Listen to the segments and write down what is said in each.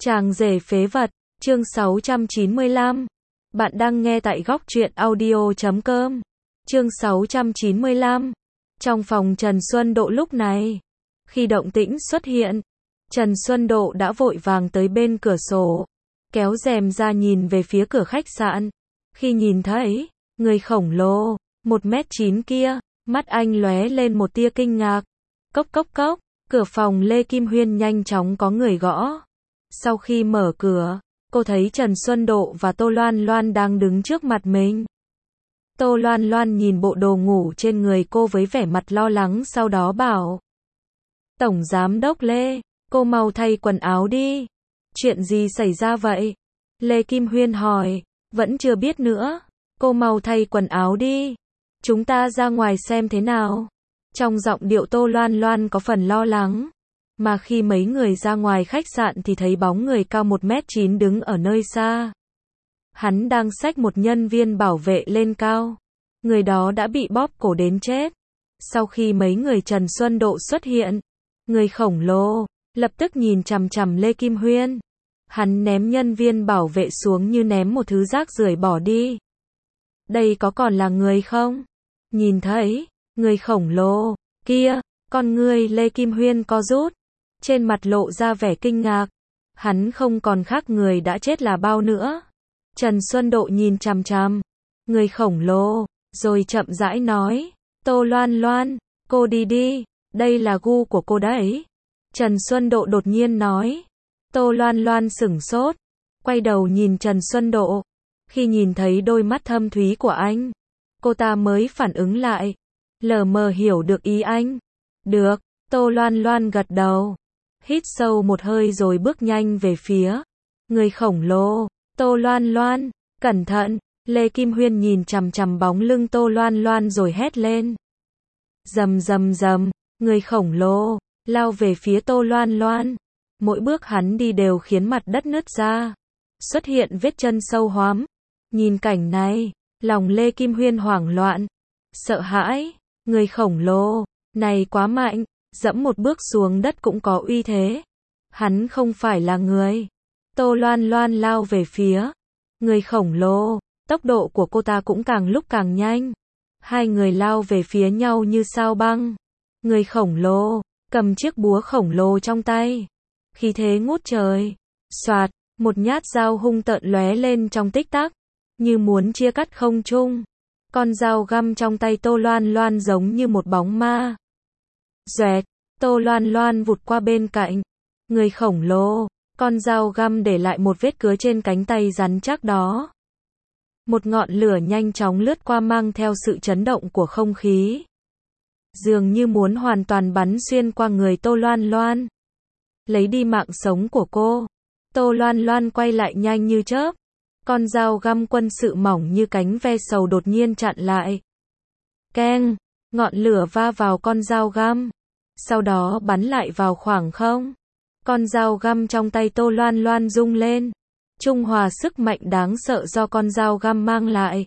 Chàng rể phế vật, chương 695. Bạn đang nghe tại góc truyện audio.com. Chương 695. Trong phòng Trần Xuân Độ lúc này, khi động tĩnh xuất hiện, Trần Xuân Độ đã vội vàng tới bên cửa sổ, kéo rèm ra nhìn về phía cửa khách sạn. Khi nhìn thấy người khổng lồ 1m9 kia, mắt anh lóe lên một tia kinh ngạc. Cốc cốc cốc, cửa phòng Lê Kim Huyên nhanh chóng có người gõ. Sau khi mở cửa, cô thấy Trần Xuân Độ và Tô Loan Loan đang đứng trước mặt mình. Tô Loan Loan nhìn bộ đồ ngủ trên người cô với vẻ mặt lo lắng, sau đó bảo: Tổng Giám đốc Lê, cô mau thay quần áo đi. Chuyện gì xảy ra vậy? Lê Kim Huyên hỏi. Vẫn chưa biết nữa. Cô mau thay quần áo đi. Chúng ta ra ngoài xem thế nào. Trong giọng điệu Tô Loan Loan có phần lo lắng. Mà khi mấy người ra ngoài khách sạn thì thấy bóng người cao 1m9 đứng ở nơi xa. Hắn đang xách một nhân viên bảo vệ lên cao. Người đó đã bị bóp cổ đến chết. Sau khi mấy người Trần Xuân Độ xuất hiện, người khổng lồ lập tức nhìn chằm chằm Lê Kim Huyên. Hắn ném nhân viên bảo vệ xuống như ném một thứ rác rưởi bỏ đi. Đây có còn là người không? Nhìn thấy người khổng lồ kia, con người Lê Kim Huyên co rút, trên mặt lộ ra vẻ kinh ngạc. Hắn không còn khác người đã chết là bao nữa. Trần Xuân Độ nhìn chằm chằm người khổng lồ, rồi chậm rãi nói: Tô Loan Loan, cô đi đi, đây là gu của cô đấy. Trần Xuân Độ đột nhiên nói. Tô Loan Loan sửng sốt, quay đầu nhìn Trần Xuân Độ. Khi nhìn thấy đôi mắt thâm thúy của anh, cô ta mới phản ứng lại, lờ mờ hiểu được ý anh. Được, Tô Loan Loan gật đầu, hít sâu một hơi rồi bước nhanh về phía người khổng lồ. Tô Loan Loan, cẩn thận. Lê Kim Huyên nhìn chằm chằm bóng lưng Tô Loan Loan rồi hét lên. Rầm rầm rầm, người khổng lồ lao về phía Tô Loan Loan. Mỗi bước hắn đi đều khiến mặt đất nứt ra, xuất hiện vết chân sâu hoắm. Nhìn cảnh này, lòng Lê Kim Huyên hoảng loạn, sợ hãi. Người khổng lồ này quá mạnh, dẫm một bước xuống đất cũng có uy thế. Hắn không phải là người. Tô Loan Loan lao về phía người khổng lồ, tốc độ của cô ta cũng càng lúc càng nhanh. Hai người lao về phía nhau như sao băng. Người khổng lồ cầm chiếc búa khổng lồ trong tay, khí thế ngút trời. Soạt, một nhát dao hung tợn lóe lên trong tích tắc, như muốn chia cắt không trung. Con dao găm trong tay Tô Loan Loan giống như một bóng ma. Doẹt, Tô Loan Loan vụt qua bên cạnh người khổng lồ, con dao găm để lại một vết cứa trên cánh tay rắn chắc đó. Một ngọn lửa nhanh chóng lướt qua mang theo sự chấn động của không khí, dường như muốn hoàn toàn bắn xuyên qua người Tô Loan Loan, lấy đi mạng sống của cô. Tô Loan Loan quay lại nhanh như chớp. Con dao găm quân sự mỏng như cánh ve sầu đột nhiên chặn lại. Keng, ngọn lửa va vào con dao găm, sau đó bắn lại vào khoảng không. Con dao găm trong tay Tô Loan Loan rung lên, trung hòa sức mạnh đáng sợ do con dao găm mang lại.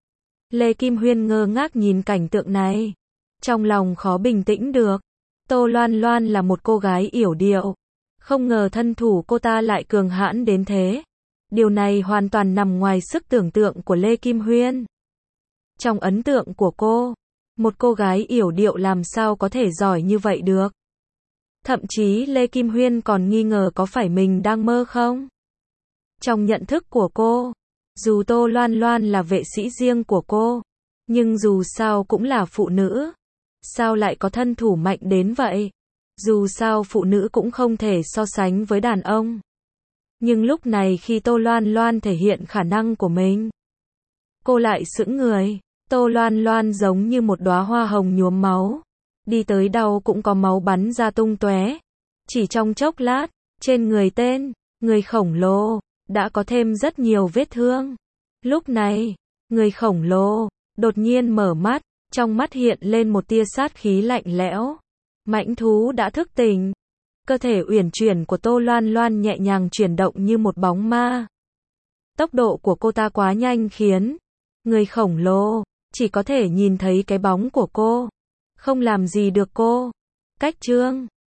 Lê Kim Huyên ngơ ngác nhìn cảnh tượng này, trong lòng khó bình tĩnh được. Tô Loan Loan là một cô gái yểu điệu, không ngờ thân thủ cô ta lại cường hãn đến thế. Điều này hoàn toàn nằm ngoài sức tưởng tượng của Lê Kim Huyên. Trong ấn tượng của cô, một cô gái yểu điệu làm sao có thể giỏi như vậy được. Thậm chí Lê Kim Huyên còn nghi ngờ có phải mình đang mơ không. Trong nhận thức của cô, dù Tô Loan Loan là vệ sĩ riêng của cô, nhưng dù sao cũng là phụ nữ. Sao lại có thân thủ mạnh đến vậy? Dù sao phụ nữ cũng không thể so sánh với đàn ông. Nhưng lúc này khi Tô Loan Loan thể hiện khả năng của mình, cô lại sững người. Tô Loan Loan giống như một đóa hoa hồng nhuốm máu, đi tới đâu cũng có máu bắn ra tung tóe. Chỉ trong chốc lát, trên người người khổng lồ đã có thêm rất nhiều vết thương. Lúc này, người khổng lồ đột nhiên mở mắt, trong mắt hiện lên một tia sát khí lạnh lẽo. Mãnh thú đã thức tỉnh. Cơ thể uyển chuyển của Tô Loan Loan nhẹ nhàng chuyển động như một bóng ma. Tốc độ của cô ta quá nhanh khiến người khổng lồ chỉ có thể nhìn thấy cái bóng của cô, không làm gì được cô. Cách chương